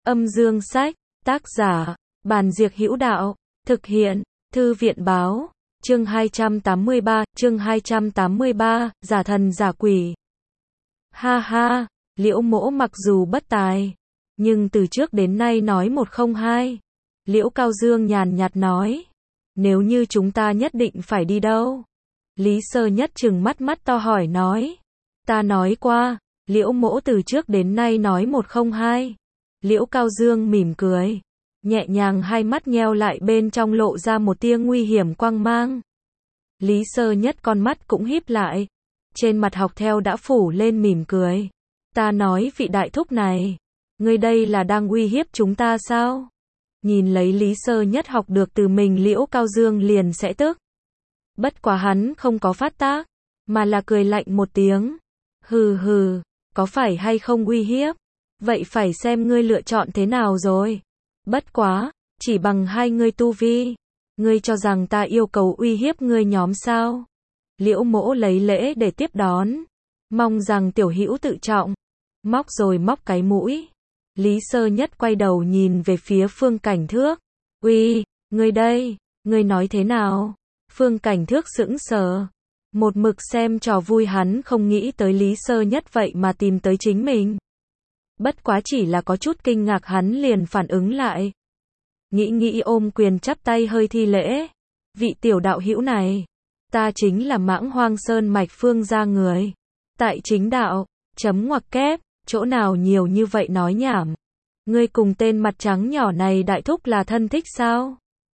Âm dương sách, tác giả, Bàn Diệc Hữu Đạo, thực hiện, Thư viện báo, chương 283, giả thần giả quỷ. Ha ha, Liễu Mỗ mặc dù bất tài, nhưng từ trước đến nay nói một không hai. Liễu Cao Dương nhàn nhạt nói, nếu như chúng ta nhất định phải đi đâu? Lý Sơ Nhất trừng mắt to hỏi nói, ta nói qua, Liễu Mỗ từ trước đến nay nói một không hai. Liễu Cao Dương mỉm cười, nhẹ nhàng hai mắt nheo lại bên trong lộ ra một tia nguy hiểm quang mang. Lý Sơ Nhất con mắt cũng híp lại, trên mặt học theo đã phủ lên mỉm cười. Ta nói vị đại thúc này, ngươi đây là đang uy hiếp chúng ta sao? Nhìn lấy Lý Sơ Nhất học được từ mình, Liễu Cao Dương liền sẽ tức. Bất quá hắn không có phát tác, mà là cười lạnh một tiếng. Hừ hừ, có phải hay không uy hiếp? Vậy phải xem ngươi lựa chọn thế nào rồi. Bất quá, chỉ bằng hai ngươi tu vi, ngươi cho rằng ta yêu cầu uy hiếp ngươi nhóm sao? Liễu Mỗ lấy lễ để tiếp đón, mong rằng tiểu hữu tự trọng. Móc rồi móc cái mũi. Lý Sơ Nhất quay đầu nhìn về phía Phương Cảnh Thước. Uy, ngươi đây, ngươi nói thế nào? Phương Cảnh Thước sững sờ, một mực xem trò vui, hắn không nghĩ tới Lý Sơ Nhất vậy mà tìm tới chính mình. Bất quá chỉ là có chút kinh ngạc, hắn liền phản ứng lại. Nghĩ ôm quyền chắp tay hơi thi lễ. Vị tiểu đạo hữu này, ta chính là Mãng Hoang Sơn mạch Phương gia người. Tại chính đạo, chấm ngoặc kép, chỗ nào nhiều như vậy nói nhảm. Ngươi cùng tên mặt trắng nhỏ này đại thúc là thân thích sao?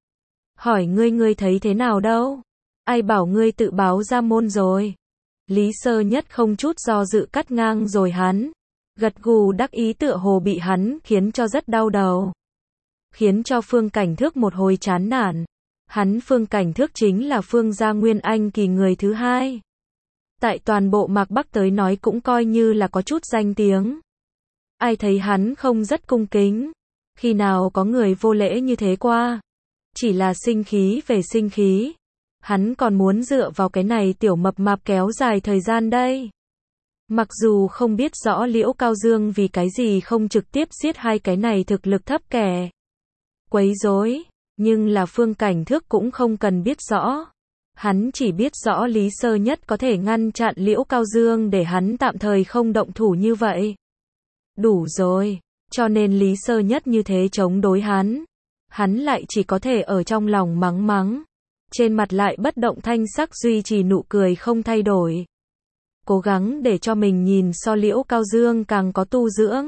Hỏi ngươi thấy thế nào đâu? Ai bảo ngươi tự báo ra môn rồi? Lý Sơ Nhất không chút do dự cắt ngang rồi hắn. Gật gù đắc ý tựa hồ bị hắn khiến cho rất đau đầu. Khiến cho Phương Cảnh Thước một hồi chán nản. Hắn Phương Cảnh Thước chính là Phương gia Nguyên Anh kỳ người thứ hai. Tại toàn bộ Mạc Bắc tới nói cũng coi như là có chút danh tiếng. Ai thấy hắn không rất cung kính. Khi nào có người vô lễ như thế qua. Chỉ là sinh khí về sinh khí. Hắn còn muốn dựa vào cái này tiểu mập mạp kéo dài thời gian đây. Mặc dù không biết rõ Liễu Cao Dương vì cái gì không trực tiếp giết hai cái này thực lực thấp kẻ quấy rối, nhưng là Phương Cảnh Thước cũng không cần biết rõ. Hắn chỉ biết rõ Lý Sơ Nhất có thể ngăn chặn Liễu Cao Dương để hắn tạm thời không động thủ như vậy. Đủ rồi, cho nên Lý Sơ Nhất như thế chống đối hắn. Hắn lại chỉ có thể ở trong lòng mắng mắng. Trên mặt lại bất động thanh sắc duy trì nụ cười không thay đổi. Cố gắng để cho mình nhìn so Liễu Cao Dương càng có tu dưỡng.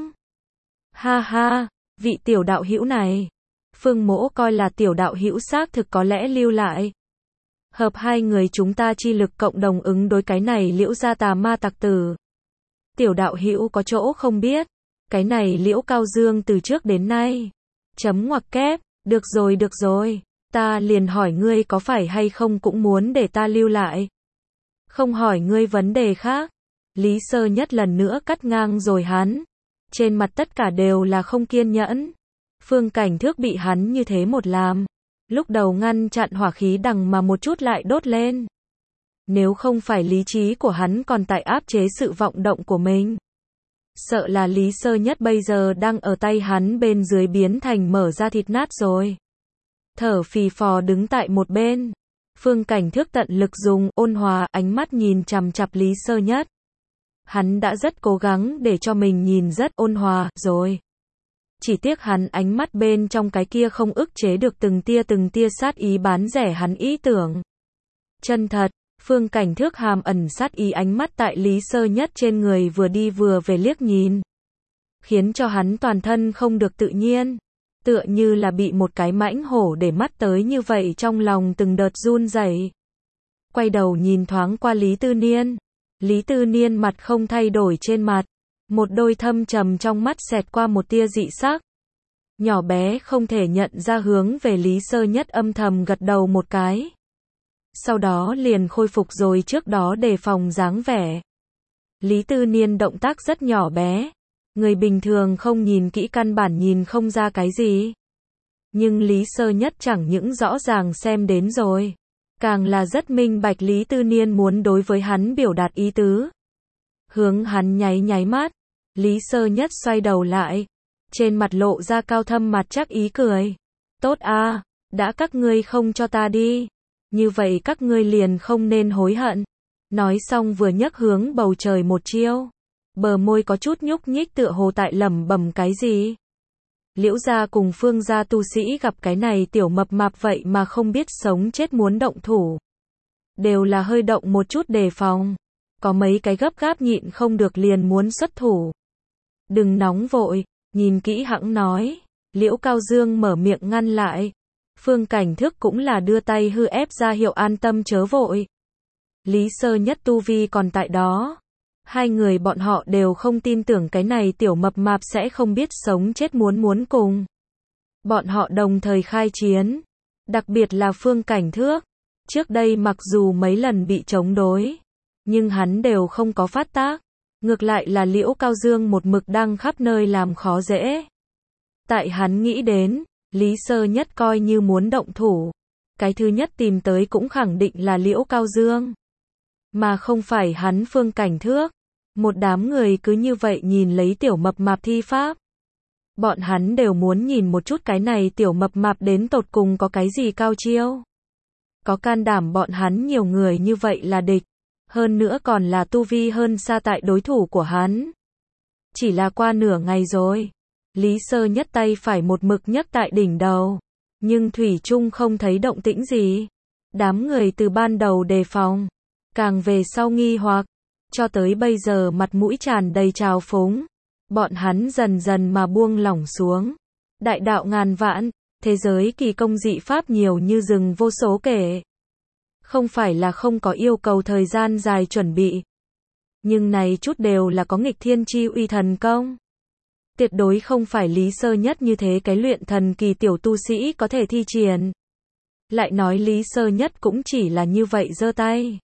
Ha ha, vị tiểu đạo hữu này, Phương Mỗ coi là tiểu đạo hữu xác thực có lẽ lưu lại. Hợp hai người chúng ta chi lực cộng đồng ứng đối cái này Liễu gia tà ma tặc tử. Tiểu đạo hữu có chỗ không biết, cái này Liễu Cao Dương từ trước đến nay. Chấm ngoặc kép, được rồi, ta liền hỏi ngươi có phải hay không cũng muốn để ta lưu lại. Không hỏi ngươi vấn đề khác. Lý Sơ Nhất lần nữa cắt ngang rồi hắn. Trên mặt tất cả đều là không kiên nhẫn. Phương Cảnh Thước bị hắn như thế một làm. Lúc đầu ngăn chặn hỏa khí đằng mà một chút lại đốt lên. Nếu không phải lý trí của hắn còn tại áp chế sự vọng động của mình. Sợ là Lý Sơ Nhất bây giờ đang ở tay hắn bên dưới biến thành mở ra thịt nát rồi. Thở phì phò đứng tại một bên. Phương Cảnh Thước tận lực dùng ôn hòa ánh mắt nhìn chằm chằm Lý Sơ Nhất. Hắn đã rất cố gắng để cho mình nhìn rất ôn hòa rồi. Chỉ tiếc hắn ánh mắt bên trong cái kia không ức chế được từng tia sát ý bán rẻ hắn ý tưởng. Chân thật, Phương Cảnh Thước hàm ẩn sát ý ánh mắt tại Lý Sơ Nhất trên người vừa đi vừa về liếc nhìn. Khiến cho hắn toàn thân không được tự nhiên. Tựa như là bị một cái mãnh hổ để mắt tới như vậy, trong lòng từng đợt run rẩy. Quay đầu nhìn thoáng qua Lý Tư Niên. Lý Tư Niên mặt không thay đổi trên mặt. Một đôi thâm trầm trong mắt xẹt qua một tia dị sắc. Nhỏ bé không thể nhận ra hướng về Lý Sơ Nhất âm thầm gật đầu một cái. Sau đó liền khôi phục rồi trước đó đề phòng dáng vẻ. Lý Tư Niên động tác rất nhỏ bé. Người bình thường không nhìn kỹ căn bản nhìn không ra cái gì. Nhưng Lý Sơ Nhất chẳng những rõ ràng xem đến rồi. Càng là rất minh bạch Lý Tư Niên muốn đối với hắn biểu đạt ý tứ. Hướng hắn nháy mắt. Lý Sơ Nhất xoay đầu lại. trên mặt lộ ra cao thâm mặt chắc ý cười. Tốt à, đã các ngươi không cho ta đi, như vậy các ngươi liền không nên hối hận. Nói xong vừa nhấc hướng bầu trời một chiêu. Bờ môi có chút nhúc nhích tựa hồ tại lẩm bẩm cái gì. Liễu gia cùng Phương gia tu sĩ gặp cái này tiểu mập mạp vậy mà không biết sống chết muốn động thủ. Đều là hơi động một chút đề phòng. Có mấy cái gấp gáp nhịn không được liền muốn xuất thủ. Đừng nóng vội, nhìn kỹ hẵng nói. Liễu Cao Dương mở miệng ngăn lại. Phương Cảnh Thước cũng là đưa tay hư ép ra hiệu an tâm chớ vội. Lý Sơ Nhất tu vi còn tại đó. Hai người bọn họ đều không tin tưởng cái này tiểu mập mạp sẽ không biết sống chết muốn cùng. Bọn họ đồng thời khai chiến. Đặc biệt là Phương Cảnh Thước. Trước đây mặc dù mấy lần bị chống đối, nhưng hắn đều không có phát tác. Ngược lại là Liễu Cao Dương một mực đang khắp nơi làm khó dễ. Tại hắn nghĩ đến, Lý Sơ Nhất coi như muốn động thủ. Cái thứ nhất tìm tới cũng khẳng định là Liễu Cao Dương. Mà không phải hắn Phương Cảnh Thước. Một đám người cứ như vậy nhìn lấy tiểu mập mạp thi pháp. Bọn hắn đều muốn nhìn một chút cái này tiểu mập mạp đến tột cùng có cái gì cao chiêu. Có can đảm bọn hắn nhiều người như vậy là địch. Hơn nữa còn là tu vi hơn xa tại đối thủ của hắn. Chỉ là qua nửa ngày rồi. Lý Sơ Nhất tay phải một mực nhấc tại đỉnh đầu. Nhưng thủy chung không thấy động tĩnh gì. Đám người từ ban đầu đề phòng. Càng về sau nghi hoặc. Cho tới bây giờ mặt mũi tràn đầy trào phúng. Bọn hắn dần dần mà buông lỏng xuống. Đại đạo ngàn vạn. Thế giới kỳ công dị pháp nhiều như rừng vô số kể. Không phải là không có yêu cầu thời gian dài chuẩn bị. Nhưng này chút đều là có nghịch thiên chi uy thần công. Tuyệt đối không phải Lý Sơ Nhất như thế cái luyện thần kỳ tiểu tu sĩ có thể thi triển. Lại nói Lý Sơ Nhất cũng chỉ là như vậy giơ tay.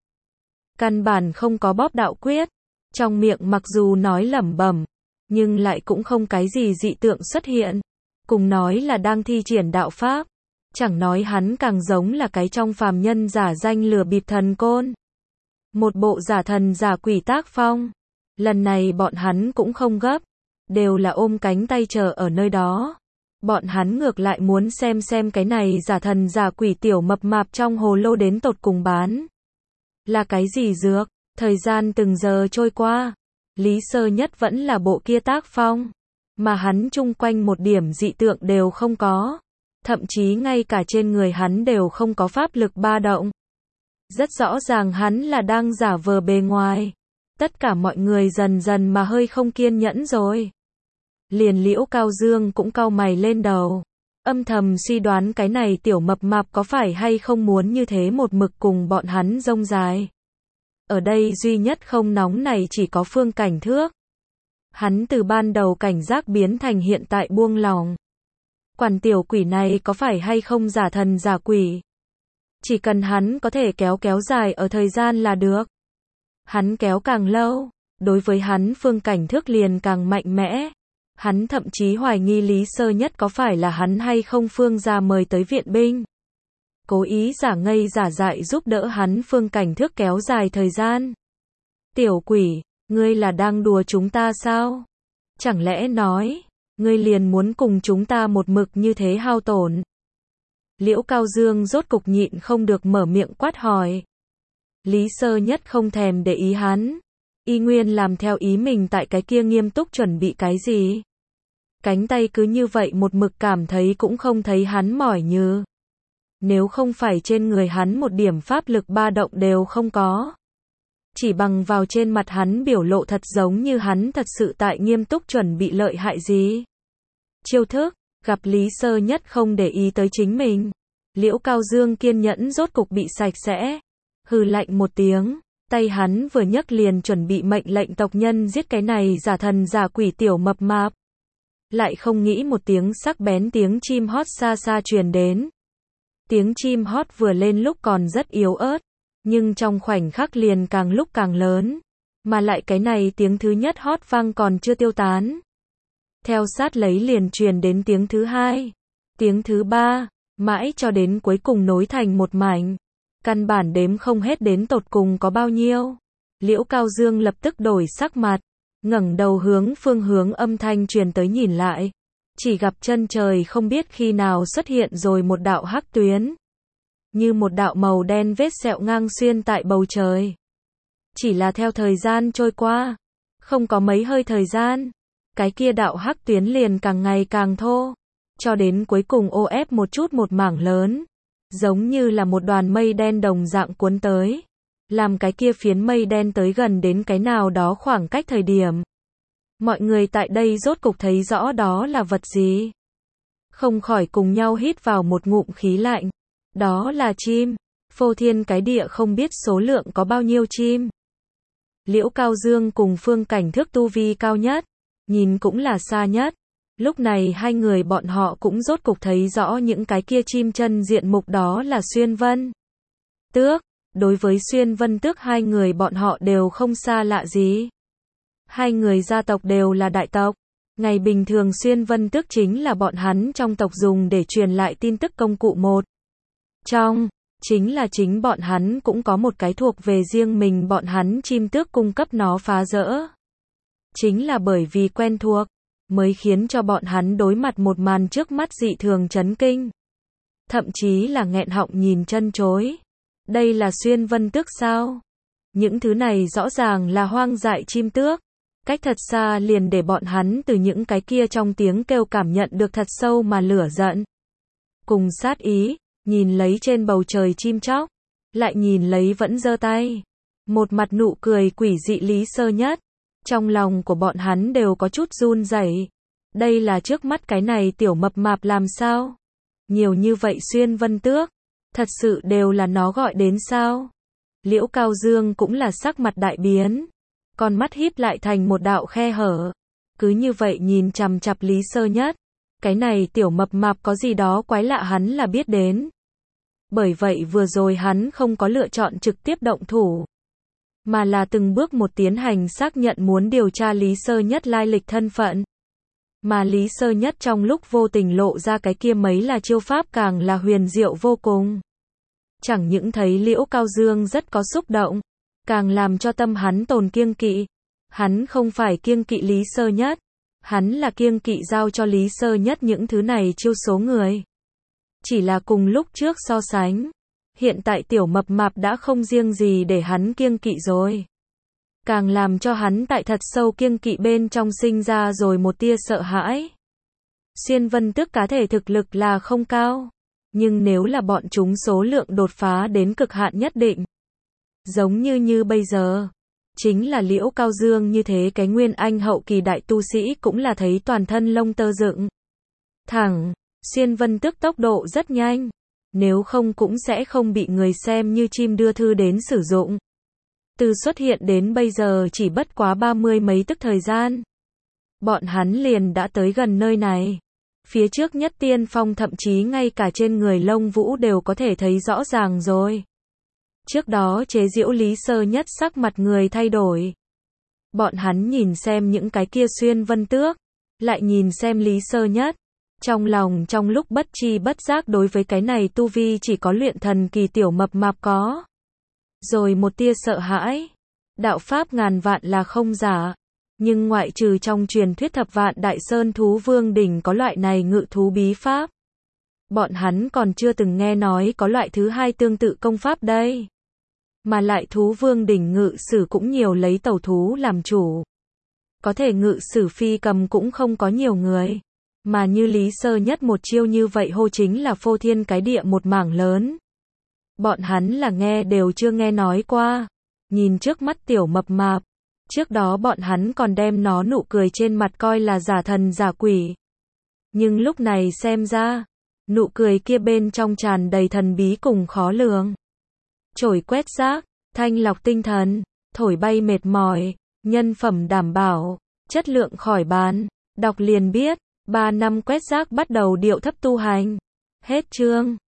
Căn bản không có bóp đạo quyết. Trong miệng mặc dù nói lẩm bẩm, nhưng lại cũng không cái gì dị tượng xuất hiện. Cùng nói là đang thi triển đạo pháp. Chẳng nói hắn càng giống là cái trong phàm nhân giả danh lừa bịp thần côn. Một bộ giả thần giả quỷ tác phong. Lần này bọn hắn cũng không gấp. Đều là ôm cánh tay chờ ở nơi đó. Bọn hắn ngược lại muốn xem cái này giả thần giả quỷ tiểu mập mạp trong hồ lô đến tột cùng bán. Là cái gì dược? Thời gian từng giờ trôi qua. Lý Sơ Nhất vẫn là bộ kia tác phong. Mà hắn chung quanh một điểm dị tượng đều không có. Thậm chí ngay cả trên người hắn đều không có pháp lực ba động. Rất rõ ràng hắn là đang giả vờ bề ngoài. Tất cả mọi người dần dần mà hơi không kiên nhẫn rồi. Liền Liễu Cao Dương cũng cau mày lên đầu. Âm thầm suy đoán cái này tiểu mập mạp có phải hay không muốn như thế một mực cùng bọn hắn rông dài. Ở đây duy nhất không nóng này chỉ có Phương Cảnh Thước. Hắn từ ban đầu cảnh giác biến thành hiện tại buông lỏng. Quản tiểu quỷ này có phải hay không giả thần giả quỷ. Chỉ cần hắn có thể kéo dài ở thời gian là được. Hắn kéo càng lâu, đối với hắn Phương Cảnh Thước liền càng mạnh mẽ. Hắn thậm chí hoài nghi Lý Sơ Nhất có phải là hắn hay không Phương gia mời tới viện binh. Cố ý giả ngây giả dại giúp đỡ hắn Phương Cảnh Thước kéo dài thời gian. Tiểu quỷ, ngươi là đang đùa chúng ta sao? Chẳng lẽ nói, ngươi liền muốn cùng chúng ta một mực như thế hao tổn? Liễu Cao Dương rốt cục nhịn không được mở miệng quát hỏi. Lý Sơ Nhất không thèm để ý hắn. Y nguyên làm theo ý mình tại cái kia nghiêm túc chuẩn bị cái gì. Cánh tay cứ như vậy một mực cảm thấy cũng không thấy hắn mỏi như. Nếu không phải trên người hắn một điểm pháp lực ba động đều không có. Chỉ bằng vào trên mặt hắn biểu lộ thật giống như hắn thật sự tại nghiêm túc chuẩn bị lợi hại gì. Chiêu thức, gặp Lý Sơ Nhất không để ý tới chính mình. Liễu Cao Dương kiên nhẫn rốt cục bị sạch sẽ. Hừ lạnh một tiếng, tay hắn vừa nhấc liền chuẩn bị mệnh lệnh tộc nhân giết cái này giả thần giả quỷ tiểu mập mạp. Lại không nghĩ một tiếng sắc bén tiếng chim hót xa xa truyền đến. Tiếng chim hót vừa lên lúc còn rất yếu ớt, nhưng trong khoảnh khắc liền càng lúc càng lớn. Mà lại cái này tiếng thứ nhất hót vang còn chưa tiêu tán. Theo sát lấy liền truyền đến tiếng thứ hai, tiếng thứ ba, mãi cho đến cuối cùng nối thành một mảnh. Căn bản đếm không hết đến tột cùng có bao nhiêu. Liễu Cao Dương lập tức đổi sắc mặt, ngẩng đầu hướng phương hướng âm thanh truyền tới nhìn lại. Chỉ gặp chân trời không biết khi nào xuất hiện rồi một đạo hắc tuyến. Như một đạo màu đen vết sẹo ngang xuyên tại bầu trời. Chỉ là theo thời gian trôi qua, không có mấy hơi thời gian, cái kia đạo hắc tuyến liền càng ngày càng thô, cho đến cuối cùng ô ép một chút một mảng lớn, giống như là một đoàn mây đen đồng dạng cuốn tới, làm cái kia phiến mây đen tới gần đến cái nào đó khoảng cách thời điểm. Mọi người tại đây rốt cục thấy rõ đó là vật gì. Không khỏi cùng nhau hít vào một ngụm khí lạnh. Đó là chim. Phô thiên cái địa không biết số lượng có bao nhiêu chim. Liễu Cao Dương cùng Phương Cảnh Thước tu vi cao nhất, nhìn cũng là xa nhất. Lúc này hai người bọn họ cũng rốt cục thấy rõ những cái kia chim chân diện mục, đó là Xuyên Vân Tước. Đối với Xuyên Vân Tước hai người bọn họ đều không xa lạ gì. Hai người gia tộc đều là đại tộc. Ngày bình thường Xuyên Vân Tước chính là bọn hắn trong tộc dùng để truyền lại tin tức công cụ một. Chính bọn hắn cũng có một cái thuộc về riêng mình, bọn hắn chim tước cung cấp nó phá rỡ. Chính là bởi vì quen thuộc, mới khiến cho bọn hắn đối mặt một màn trước mắt dị thường chấn kinh. Thậm chí là nghẹn họng nhìn chân chối. Đây là Xuyên Vân Tước sao? Những thứ này rõ ràng là hoang dại chim tước. Cách thật xa liền để bọn hắn từ những cái kia trong tiếng kêu cảm nhận được thật sâu mà lửa giận. Cùng sát ý, nhìn lấy trên bầu trời chim chóc, lại nhìn lấy vẫn giơ tay. Một mặt nụ cười quỷ dị Lý Sơ Nhất. Trong lòng của bọn hắn đều có chút run rẩy. Đây là trước mắt cái này tiểu mập mạp làm sao? Nhiều như vậy Xuyên Vân Tước, thật sự đều là nó gọi đến sao? Liễu Cao Dương cũng là sắc mặt đại biến. Con mắt híp lại thành một đạo khe hở. Cứ như vậy nhìn chằm chằm Lý Sơ Nhất. Cái này tiểu mập mạp có gì đó quái lạ hắn là biết đến. Bởi vậy vừa rồi hắn không có lựa chọn trực tiếp động thủ, mà là từng bước một tiến hành xác nhận, muốn điều tra Lý Sơ Nhất lai lịch thân phận. Mà Lý Sơ Nhất trong lúc vô tình lộ ra cái kia mấy là chiêu pháp càng là huyền diệu vô cùng. Chẳng những thấy Liễu Cao Dương rất có xúc động, càng làm cho tâm hắn tồn kiêng kỵ. Hắn không phải kiêng kỵ Lý Sơ Nhất, hắn là kiêng kỵ giao cho Lý Sơ Nhất những thứ này chiêu số người. Chỉ là cùng lúc trước so sánh, hiện tại tiểu mập mạp đã không riêng gì để hắn kiêng kỵ rồi. Càng làm cho hắn tại thật sâu kiêng kỵ bên trong sinh ra rồi một tia sợ hãi. Xuyên Vân Tước cá thể thực lực là không cao, nhưng nếu là bọn chúng số lượng đột phá đến cực hạn nhất định, giống như bây giờ, chính là Liễu Cao Dương như thế cái nguyên anh hậu kỳ đại tu sĩ cũng là thấy toàn thân lông tơ dựng thẳng. Xuyên Vân Tước tốc độ rất nhanh, nếu không cũng sẽ không bị người xem như chim đưa thư đến sử dụng. Từ xuất hiện đến bây giờ chỉ bất quá 30 mấy tức thời gian, bọn hắn liền đã tới gần nơi này. Phía trước Nhất Tiên Phong thậm chí ngay cả trên người lông vũ đều có thể thấy rõ ràng rồi. Trước đó chế giễu Lý Sơ Nhất sắc mặt người thay đổi. Bọn hắn nhìn xem những cái kia Xuyên Vân Tước, lại nhìn xem Lý Sơ Nhất. Trong lòng trong lúc bất chi bất giác đối với cái này tu vi chỉ có luyện thần kỳ tiểu mập mạp có rồi một tia sợ hãi. Đạo pháp ngàn vạn là không giả, nhưng ngoại trừ trong truyền thuyết Thập Vạn Đại Sơn Thú Vương Đỉnh có loại này ngự thú bí pháp, bọn hắn còn chưa từng nghe nói có loại thứ hai tương tự công pháp đây. Mà lại Thú Vương Đỉnh ngự sử cũng nhiều lấy tẩu thú làm chủ, có thể ngự sử phi cầm cũng không có nhiều người. Mà như Lý Sơ Nhất một chiêu như vậy hô chính là phô thiên cái địa một mảng lớn. Bọn hắn là nghe đều chưa nghe nói qua. Nhìn trước mắt tiểu mập mạp, trước đó bọn hắn còn đem nó nụ cười trên mặt coi là giả thần giả quỷ. Nhưng lúc này xem ra, nụ cười kia bên trong tràn đầy thần bí cùng khó lường. Trổi quét rác, thanh lọc tinh thần, thổi bay mệt mỏi, nhân phẩm đảm bảo, chất lượng khỏi bàn, đọc liền biết. 3 năm quét rác bắt đầu điệu thấp tu hành. Hết chương.